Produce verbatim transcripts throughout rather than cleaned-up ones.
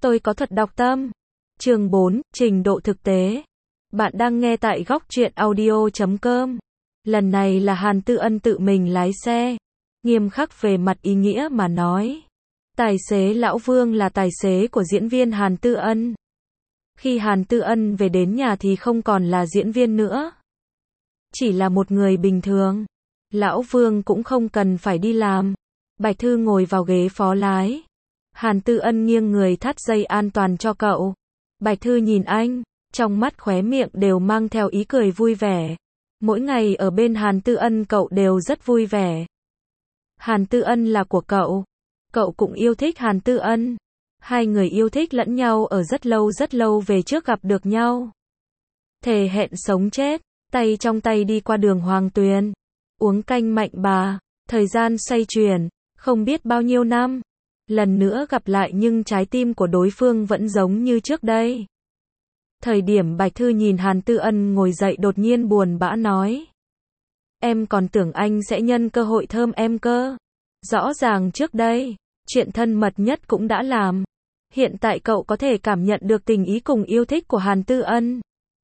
Tôi có thuật đọc tâm. Chương bốn, trình độ thực tế. Bạn đang nghe tại góc truyện audio chấm com. Lần này là Hàn Tư Ân tự mình lái xe. Nghiêm khắc về mặt ý nghĩa mà nói. Tài xế Lão Vương là tài xế của diễn viên Hàn Tư Ân. Khi Hàn Tư Ân về đến nhà thì không còn là diễn viên nữa. Chỉ là một người bình thường. Lão Vương cũng không cần phải đi làm. Bạch Thư ngồi vào ghế phó lái. Hàn Tư Ân nghiêng người thắt dây an toàn cho cậu. Bạch Thư nhìn anh, trong mắt khóe miệng đều mang theo ý cười vui vẻ. Mỗi ngày ở bên Hàn Tư Ân cậu đều rất vui vẻ. Hàn Tư Ân là của cậu. Cậu cũng yêu thích Hàn Tư Ân. Hai người yêu thích lẫn nhau ở rất lâu rất lâu về trước gặp được nhau. Thề hẹn sống chết, tay trong tay đi qua đường Hoàng Tuyền. Uống canh Mạnh Bà, thời gian xoay chuyển, không biết bao nhiêu năm. Lần nữa gặp lại nhưng trái tim của đối phương vẫn giống như trước đây. Thời điểm Bạch Thư nhìn Hàn Tư Ân ngồi dậy đột nhiên buồn bã nói. Em còn tưởng anh sẽ nhân cơ hội thơm em cơ. Rõ ràng trước đây, chuyện thân mật nhất cũng đã làm. Hiện tại cậu có thể cảm nhận được tình ý cùng yêu thích của Hàn Tư Ân.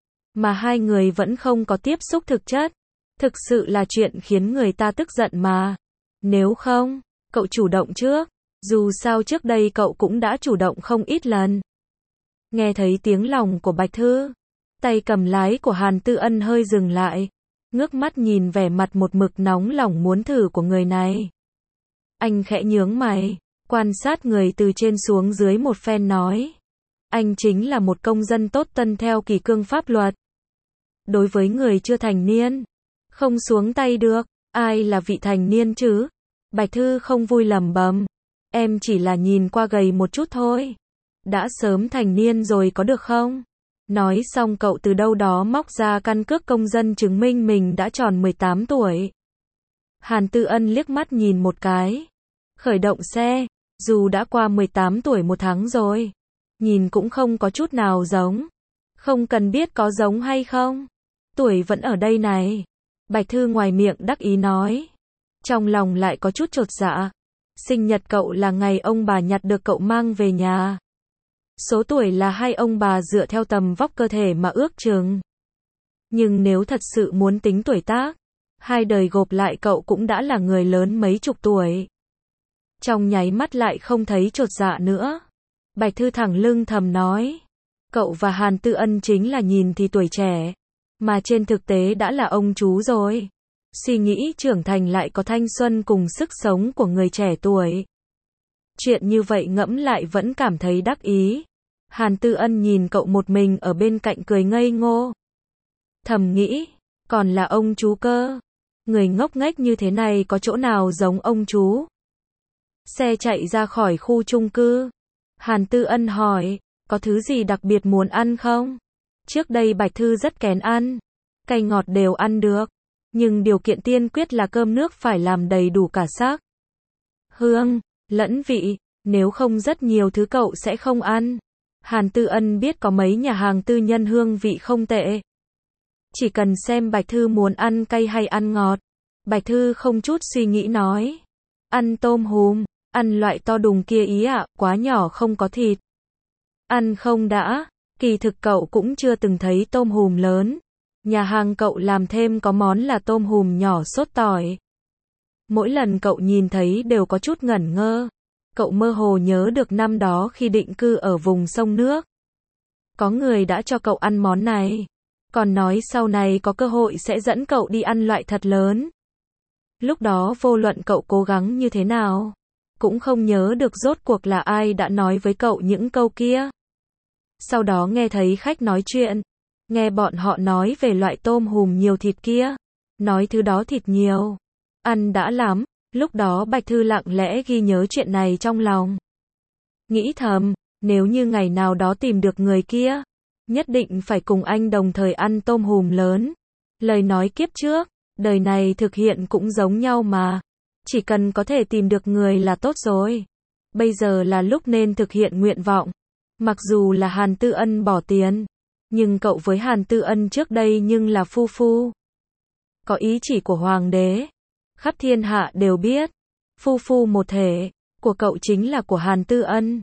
Mà hai người vẫn không có tiếp xúc thực chất. Thực sự là chuyện khiến người ta tức giận mà. Nếu không, cậu chủ động trước. Dù sao trước đây cậu cũng đã chủ động không ít lần. Nghe thấy tiếng lòng của Bạch Thư, tay cầm lái của Hàn Tư Ân hơi dừng lại, ngước mắt nhìn vẻ mặt một mực nóng lòng muốn thử của người này. Anh khẽ nhướng mày, quan sát người từ trên xuống dưới một phen nói. Anh chính là một công dân tốt tuân theo kỷ cương pháp luật. Đối với người chưa thành niên, không xuống tay được, ai là vị thành niên chứ? Bạch Thư không vui lẩm bẩm. Em chỉ là nhìn qua gầy một chút thôi. Đã sớm thành niên rồi có được không? Nói xong cậu từ đâu đó móc ra căn cước công dân chứng minh mình đã tròn mười tám tuổi. Hàn Tư Ân liếc mắt nhìn một cái. Khởi động xe, dù đã qua mười tám tuổi một tháng rồi. Nhìn cũng không có chút nào giống. Không cần biết có giống hay không. Tuổi vẫn ở đây này. Bạch Thư ngoài miệng đắc ý nói. Trong lòng lại có chút chột dạ. Sinh nhật cậu là ngày ông bà nhặt được cậu mang về nhà. Số tuổi là hai ông bà dựa theo tầm vóc cơ thể mà ước chừng. Nhưng nếu thật sự muốn tính tuổi tác, hai đời gộp lại cậu cũng đã là người lớn mấy chục tuổi. Trong nháy mắt lại không thấy chột dạ nữa. Bạch Thư thẳng lưng thầm nói. Cậu và Hàn Tư Ân chính là nhìn thì tuổi trẻ, mà trên thực tế đã là ông chú rồi. Suy nghĩ trưởng thành lại có thanh xuân cùng sức sống của người trẻ tuổi. Chuyện như vậy ngẫm lại vẫn cảm thấy đắc ý. Hàn Tư Ân nhìn cậu một mình ở bên cạnh cười ngây ngô. Thầm nghĩ, còn là ông chú cơ. Người ngốc nghếch như thế này có chỗ nào giống ông chú? Xe chạy ra khỏi khu chung cư. Hàn Tư Ân hỏi, có thứ gì đặc biệt muốn ăn không? Trước đây Bạch Thư rất kén ăn. Cay ngọt đều ăn được. Nhưng điều kiện tiên quyết là cơm nước phải làm đầy đủ cả sắc, hương, lẫn vị, nếu không rất nhiều thứ cậu sẽ không ăn. Hàn Tư Ân biết có mấy nhà hàng tư nhân hương vị không tệ. Chỉ cần xem Bạch Thư muốn ăn cay hay ăn ngọt. Bạch Thư không chút suy nghĩ nói. Ăn tôm hùm, ăn loại to đùng kia ý ạ, à, quá nhỏ không có thịt. Ăn không đã, kỳ thực cậu cũng chưa từng thấy tôm hùm lớn. Nhà hàng cậu làm thêm có món là tôm hùm nhỏ sốt tỏi. Mỗi lần cậu nhìn thấy đều có chút ngẩn ngơ. Cậu mơ hồ nhớ được năm đó khi định cư ở vùng sông nước. Có người đã cho cậu ăn món này. Còn nói sau này có cơ hội sẽ dẫn cậu đi ăn loại thật lớn. Lúc đó vô luận cậu cố gắng như thế nào, cũng không nhớ được rốt cuộc là ai đã nói với cậu những câu kia. Sau đó nghe thấy khách nói chuyện. Nghe bọn họ nói về loại tôm hùm nhiều thịt kia. Nói thứ đó thịt nhiều. Ăn đã lắm. Lúc đó Bạch Thư lặng lẽ ghi nhớ chuyện này trong lòng. Nghĩ thầm, nếu như ngày nào đó tìm được người kia, nhất định phải cùng anh đồng thời ăn tôm hùm lớn. Lời nói kiếp trước, đời này thực hiện cũng giống nhau mà. Chỉ cần có thể tìm được người là tốt rồi. Bây giờ là lúc nên thực hiện nguyện vọng. Mặc dù là Hàn Tư Ân bỏ tiền. Nhưng cậu với Hàn Tư Ân trước đây nhưng là phu phu. Có ý chỉ của Hoàng đế. Khắp thiên hạ đều biết. Phu phu một thể. Của cậu chính là của Hàn Tư Ân.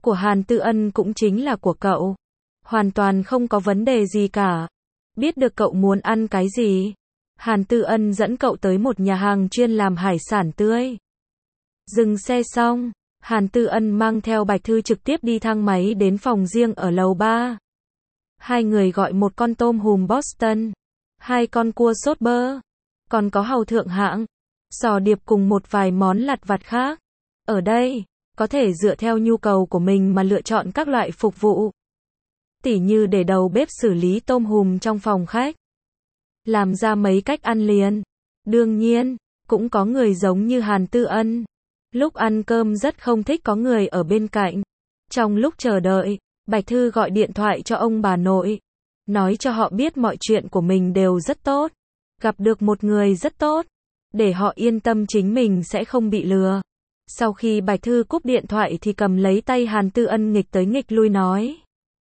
Của Hàn Tư Ân cũng chính là của cậu. Hoàn toàn không có vấn đề gì cả. Biết được cậu muốn ăn cái gì, Hàn Tư Ân dẫn cậu tới một nhà hàng chuyên làm hải sản tươi. Dừng xe xong, Hàn Tư Ân mang theo Bạch Thư trực tiếp đi thang máy đến phòng riêng ở lầu ba. Hai người gọi một con tôm hùm Boston, hai con cua sốt bơ, còn có hàu thượng hạng, sò điệp cùng một vài món lặt vặt khác. Ở đây, có thể dựa theo nhu cầu của mình mà lựa chọn các loại phục vụ. Tỉ như để đầu bếp xử lý tôm hùm trong phòng khách, làm ra mấy cách ăn liền. Đương nhiên, cũng có người giống như Hàn Tư Ân. Lúc ăn cơm rất không thích có người ở bên cạnh. Trong lúc chờ đợi, Bạch Thư gọi điện thoại cho ông bà nội. Nói cho họ biết mọi chuyện của mình đều rất tốt. Gặp được một người rất tốt. Để họ yên tâm chính mình sẽ không bị lừa. Sau khi Bạch Thư cúp điện thoại thì cầm lấy tay Hàn Tư Ân nghịch tới nghịch lui nói.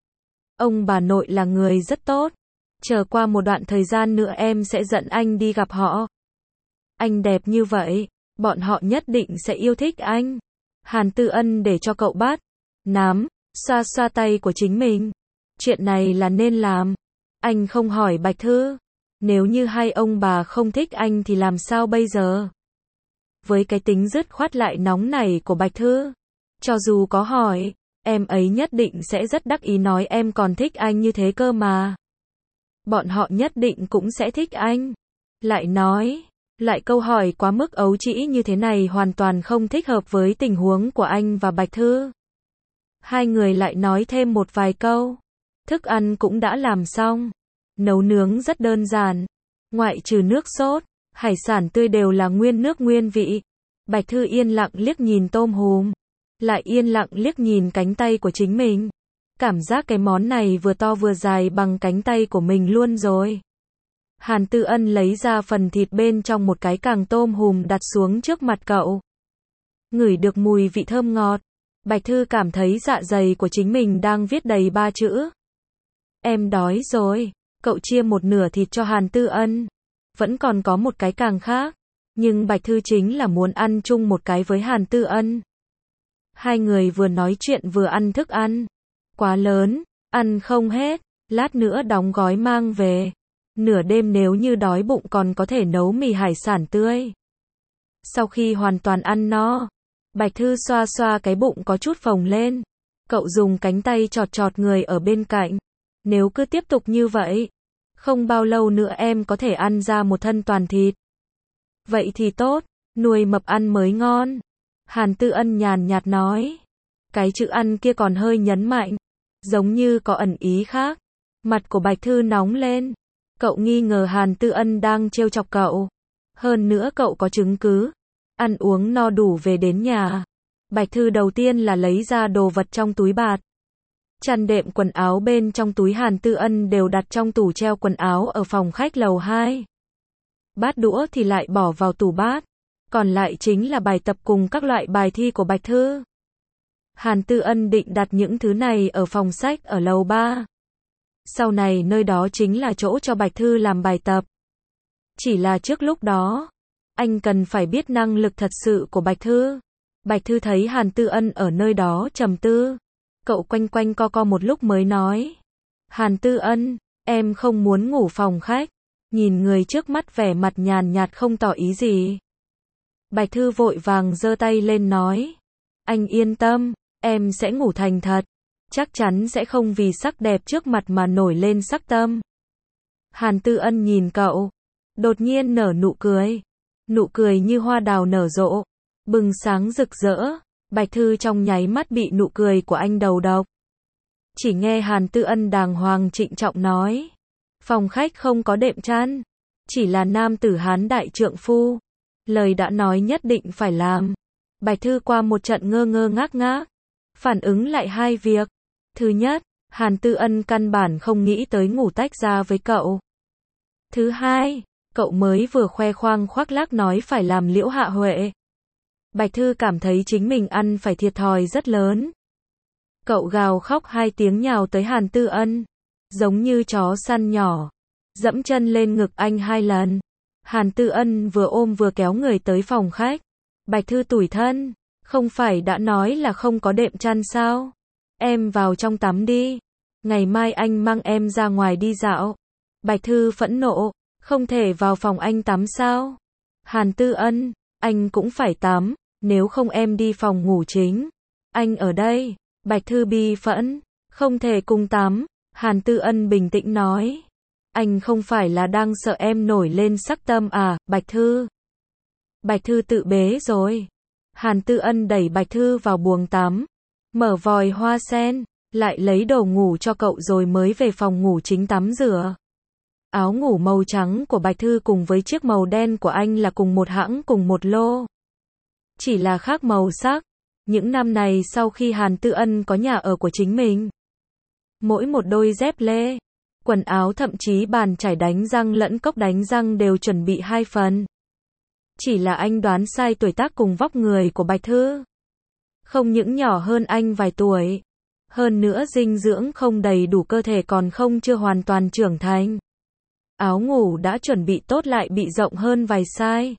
Ông bà nội là người rất tốt. Chờ qua một đoạn thời gian nữa em sẽ dẫn anh đi gặp họ. Anh đẹp như vậy, bọn họ nhất định sẽ yêu thích anh. Hàn Tư Ân để cho cậu bắt, nắm, xoa xoa tay của chính mình. Chuyện này là nên làm. Anh không hỏi Bạch Thư. Nếu như hai ông bà không thích anh thì làm sao bây giờ? Với cái tính dứt khoát lại nóng này của Bạch Thư, cho dù có hỏi, em ấy nhất định sẽ rất đắc ý nói em còn thích anh như thế cơ mà. Bọn họ nhất định cũng sẽ thích anh. Lại nói, lại câu hỏi quá mức ấu trĩ như thế này hoàn toàn không thích hợp với tình huống của anh và Bạch Thư. Hai người lại nói thêm một vài câu. Thức ăn cũng đã làm xong. Nấu nướng rất đơn giản. Ngoại trừ nước sốt, hải sản tươi đều là nguyên nước nguyên vị. Bạch Thư yên lặng liếc nhìn tôm hùm. Lại yên lặng liếc nhìn cánh tay của chính mình. Cảm giác cái món này vừa to vừa dài bằng cánh tay của mình luôn rồi. Hàn Tư Ân lấy ra phần thịt bên trong một cái càng tôm hùm đặt xuống trước mặt cậu. Ngửi được mùi vị thơm ngọt. Bạch Thư cảm thấy dạ dày của chính mình đang viết đầy ba chữ. Em đói rồi. Cậu chia một nửa thịt cho Hàn Tư Ân. Vẫn còn có một cái càng khác. Nhưng Bạch Thư chính là muốn ăn chung một cái với Hàn Tư Ân. Hai người vừa nói chuyện vừa ăn thức ăn. Quá lớn, ăn không hết, lát nữa đóng gói mang về. Nửa đêm nếu như đói bụng còn có thể nấu mì hải sản tươi. Sau khi hoàn toàn ăn no, Bạch Thư xoa xoa cái bụng có chút phồng lên. Cậu dùng cánh tay chọt chọt người ở bên cạnh. Nếu cứ tiếp tục như vậy, không bao lâu nữa em có thể ăn ra một thân toàn thịt. Vậy thì tốt, nuôi mập ăn mới ngon. Hàn Tư Ân nhàn nhạt nói. Cái chữ ăn kia còn hơi nhấn mạnh. Giống như có ẩn ý khác. Mặt của Bạch Thư nóng lên. Cậu nghi ngờ Hàn Tư Ân đang trêu chọc cậu. Hơn nữa cậu có chứng cứ. Ăn uống no đủ về đến nhà. Bạch Thư đầu tiên là lấy ra đồ vật trong túi bạt. Chăn đệm quần áo bên trong túi Hàn Tư Ân đều đặt trong tủ treo quần áo ở phòng khách lầu hai. Bát đũa thì lại bỏ vào tủ bát. Còn lại chính là bài tập cùng các loại bài thi của Bạch Thư. Hàn Tư Ân định đặt những thứ này ở phòng sách ở lầu ba. Sau này nơi đó chính là chỗ cho Bạch Thư làm bài tập. Chỉ là trước lúc đó, anh cần phải biết năng lực thật sự của Bạch Thư. Bạch Thư thấy Hàn Tư Ân ở nơi đó trầm tư. Cậu quanh quanh co co một lúc mới nói. Hàn Tư Ân, em không muốn ngủ phòng khách. Nhìn người trước mắt vẻ mặt nhàn nhạt không tỏ ý gì. Bạch Thư vội vàng giơ tay lên nói. Anh yên tâm, em sẽ ngủ thành thật. Chắc chắn sẽ không vì sắc đẹp trước mặt mà nổi lên sắc tâm. Hàn Tư Ân nhìn cậu. Đột nhiên nở nụ cười. Nụ cười như hoa đào nở rộ. Bừng sáng rực rỡ. Bạch Thư trong nháy mắt bị nụ cười của anh đầu độc. Chỉ nghe Hàn Tư Ân đàng hoàng trịnh trọng nói. Phòng khách không có đệm chăn. Chỉ là nam tử Hán đại trượng phu. Lời đã nói nhất định phải làm. Bạch Thư qua một trận ngơ ngơ ngác ngác. Phản ứng lại hai việc. Thứ nhất, Hàn Tư Ân căn bản không nghĩ tới ngủ tách ra với cậu. Thứ hai, cậu mới vừa khoe khoang khoác lác nói phải làm Liễu Hạ Huệ. Bạch Thư cảm thấy chính mình ăn phải thiệt thòi rất lớn. Cậu gào khóc hai tiếng nhào tới Hàn Tư Ân. Giống như chó săn nhỏ. Dẫm chân lên ngực anh hai lần. Hàn Tư Ân vừa ôm vừa kéo người tới phòng khách. Bạch Thư tủi thân. Không phải đã nói là không có đệm chăn sao? Em vào trong tắm đi. Ngày mai anh mang em ra ngoài đi dạo. Bạch Thư phẫn nộ, không thể vào phòng anh tắm sao? Hàn Tư Ân, anh cũng phải tắm, nếu không em đi phòng ngủ chính. Anh ở đây. Bạch Thư bi phẫn, không thể cùng tắm. Hàn Tư Ân bình tĩnh nói. Anh không phải là đang sợ em nổi lên sắc tâm à, Bạch Thư? Bạch Thư tự bế rồi. Hàn Tư Ân đẩy Bạch Thư vào buồng tắm, mở vòi hoa sen, lại lấy đồ ngủ cho cậu rồi mới về phòng ngủ chính tắm rửa. Áo ngủ màu trắng của Bạch Thư cùng với chiếc màu đen của anh là cùng một hãng cùng một lô. Chỉ là khác màu sắc. Những năm này sau khi Hàn Tư Ân có nhà ở của chính mình, mỗi một đôi dép lê, quần áo thậm chí bàn chải đánh răng lẫn cốc đánh răng đều chuẩn bị hai phần. Chỉ là anh đoán sai tuổi tác cùng vóc người của Bạch Thư. Không những nhỏ hơn anh vài tuổi, hơn nữa dinh dưỡng không đầy đủ, cơ thể còn không chưa hoàn toàn trưởng thành. Áo ngủ đã chuẩn bị tốt lại bị rộng hơn vài size.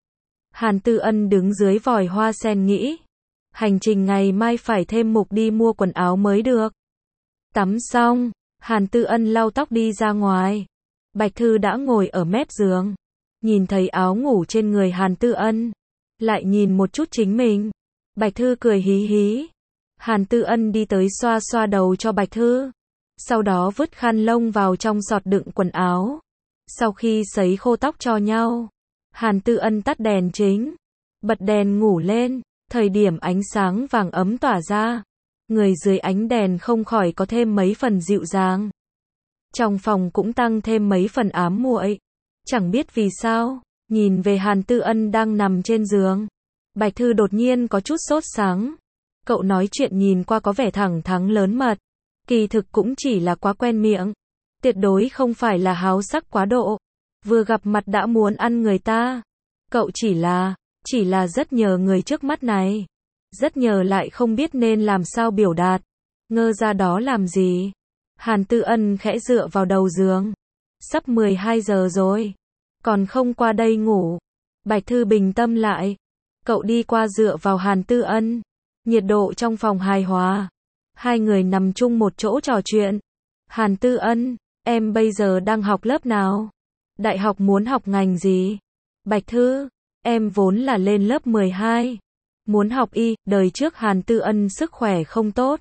Hàn Tư Ân đứng dưới vòi hoa sen nghĩ, hành trình ngày mai phải thêm mục đi mua quần áo mới được. Tắm xong, Hàn Tư Ân lau tóc đi ra ngoài. Bạch Thư đã ngồi ở mép giường, nhìn thấy áo ngủ trên người Hàn Tư Ân, lại nhìn một chút chính mình. Bạch Thư cười hí hí. Hàn Tư Ân đi tới xoa xoa đầu cho Bạch Thư, sau đó vứt khăn lông vào trong sọt đựng quần áo. Sau khi sấy khô tóc cho nhau, Hàn Tư Ân tắt đèn chính, bật đèn ngủ lên. Thời điểm ánh sáng vàng ấm tỏa ra, người dưới ánh đèn không khỏi có thêm mấy phần dịu dàng. Trong phòng cũng tăng thêm mấy phần ám muội. Chẳng biết vì sao, nhìn về Hàn Tư Ân đang nằm trên giường, Bạch Thư đột nhiên có chút sốt sắng. Cậu nói chuyện nhìn qua có vẻ thẳng thắn lớn mật, kỳ thực cũng chỉ là quá quen miệng, tuyệt đối không phải là háo sắc quá độ, vừa gặp mặt đã muốn ăn người ta. Cậu chỉ là, chỉ là rất nhờ người trước mắt này, rất nhờ lại không biết nên làm sao biểu đạt, ngơ ra đó làm gì. Hàn Tư Ân khẽ dựa vào đầu giường, sắp mười hai giờ rồi, còn không qua đây ngủ. Bạch Thư bình tâm lại, cậu đi qua dựa vào Hàn Tư Ân, nhiệt độ trong phòng hài hòa, hai người nằm chung một chỗ trò chuyện. Hàn Tư Ân, em bây giờ đang học lớp nào? Đại học muốn học ngành gì? Bạch Thư, em vốn là lên lớp mười hai, muốn học y. Đời trước Hàn Tư Ân sức khỏe không tốt,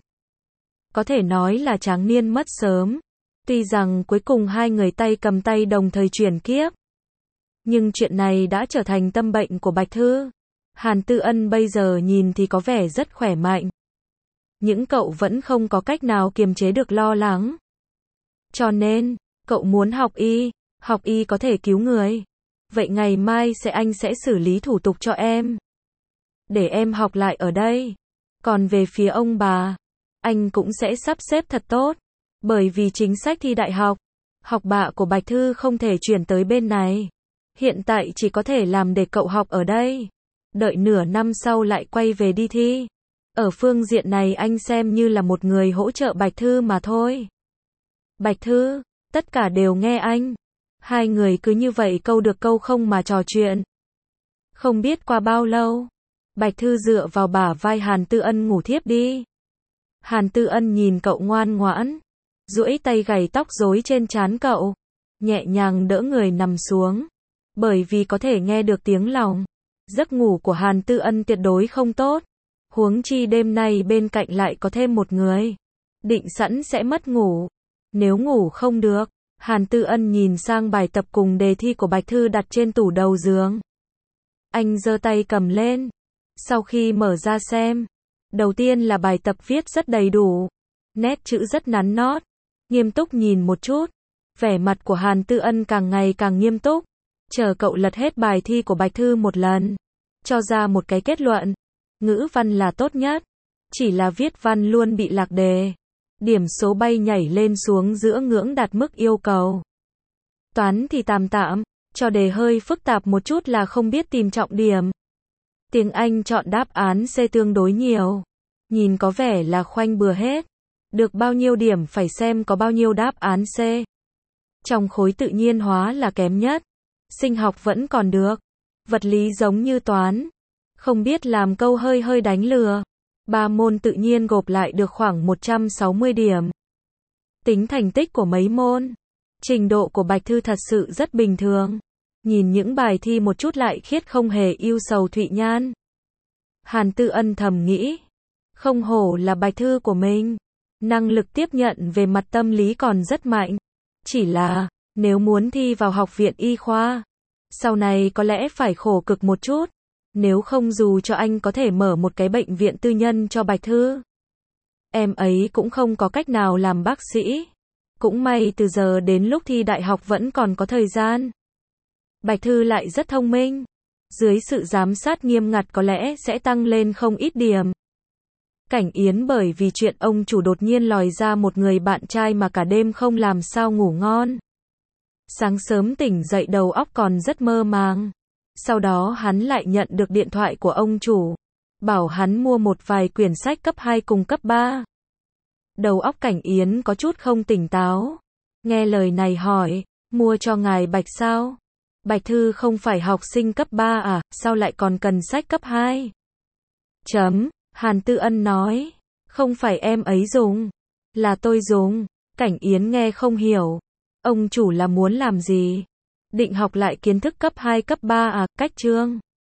có thể nói là tráng niên mất sớm. Tuy rằng cuối cùng hai người tay cầm tay đồng thời chuyển kiếp, nhưng chuyện này đã trở thành tâm bệnh của Bạch Thư. Hàn Tư Ân bây giờ nhìn thì có vẻ rất khỏe mạnh, nhưng cậu vẫn không có cách nào kiềm chế được lo lắng. Cho nên, cậu muốn học y, học y có thể cứu người. Vậy ngày mai sẽ anh sẽ xử lý thủ tục cho em, để em học lại ở đây. Còn về phía ông bà, anh cũng sẽ sắp xếp thật tốt, bởi vì chính sách thi đại học, học bạ của Bạch Thư không thể chuyển tới bên này. Hiện tại chỉ có thể làm để cậu học ở đây, đợi nửa năm sau lại quay về đi thi. Ở phương diện này anh xem như là một người hỗ trợ Bạch Thư mà thôi. Bạch Thư, tất cả đều nghe anh. Hai người cứ như vậy câu được câu không mà trò chuyện. Không biết qua bao lâu, Bạch Thư dựa vào bả vai Hàn Tư Ân ngủ thiếp đi. Hàn Tư Ân nhìn cậu ngoan ngoãn, duỗi tay gảy tóc rối trên trán cậu, nhẹ nhàng đỡ người nằm xuống, bởi vì có thể nghe được tiếng lòng. Giấc ngủ của Hàn Tư Ân tuyệt đối không tốt, huống chi đêm nay bên cạnh lại có thêm một người, định sẵn sẽ mất ngủ. Nếu ngủ không được, Hàn Tư Ân nhìn sang bài tập cùng đề thi của Bạch Thư đặt trên tủ đầu giường. Anh giơ tay cầm lên, sau khi mở ra xem, đầu tiên là bài tập viết rất đầy đủ, nét chữ rất nắn nót. Nghiêm túc nhìn một chút, vẻ mặt của Hàn Tư Ân càng ngày càng nghiêm túc, chờ cậu lật hết bài thi của Bạch Thư một lần, cho ra một cái kết luận. Ngữ văn là tốt nhất, chỉ là viết văn luôn bị lạc đề, điểm số bay nhảy lên xuống giữa ngưỡng đạt mức yêu cầu. Toán thì tạm tạm, cho đề hơi phức tạp một chút là không biết tìm trọng điểm. Tiếng Anh chọn đáp án C tương đối nhiều, nhìn có vẻ là khoanh bừa hết. Được bao nhiêu điểm phải xem có bao nhiêu đáp án C. Trong khối tự nhiên hóa là kém nhất, sinh học vẫn còn được, vật lý giống như toán, không biết làm câu hơi hơi đánh lừa. Ba môn tự nhiên gộp lại được khoảng một trăm sáu mươi điểm. Tính thành tích của mấy môn, trình độ của Bạch Thư thật sự rất bình thường. Nhìn những bài thi một chút lại khiết không hề ưu sầu Thụy Nhan. Hàn Tư Ân thầm nghĩ, không hổ là Bạch Thư của mình, năng lực tiếp nhận về mặt tâm lý còn rất mạnh. Chỉ là, nếu muốn thi vào học viện y khoa, sau này có lẽ phải khổ cực một chút, nếu không dù cho anh có thể mở một cái bệnh viện tư nhân cho Bạch Thư, em ấy cũng không có cách nào làm bác sĩ. Cũng may từ giờ đến lúc thi đại học vẫn còn có thời gian. Bạch Thư lại rất thông minh, dưới sự giám sát nghiêm ngặt có lẽ sẽ tăng lên không ít điểm. Cảnh Yến bởi vì chuyện ông chủ đột nhiên lòi ra một người bạn trai mà cả đêm không làm sao ngủ ngon. Sáng sớm tỉnh dậy đầu óc còn rất mơ màng. Sau đó hắn lại nhận được điện thoại của ông chủ, bảo hắn mua một vài quyển sách cấp hai cùng cấp ba. Đầu óc Cảnh Yến có chút không tỉnh táo. Nghe lời này hỏi, mua cho ngài Bạch sao? Bạch Thư không phải học sinh cấp ba à, sao lại còn cần sách cấp hai? Chấm, Hàn Tư Ân nói, không phải em ấy dùng, là tôi dùng. Cảnh Yến nghe không hiểu, ông chủ là muốn làm gì? Định học lại kiến thức cấp hai cấp ba à, cách chương.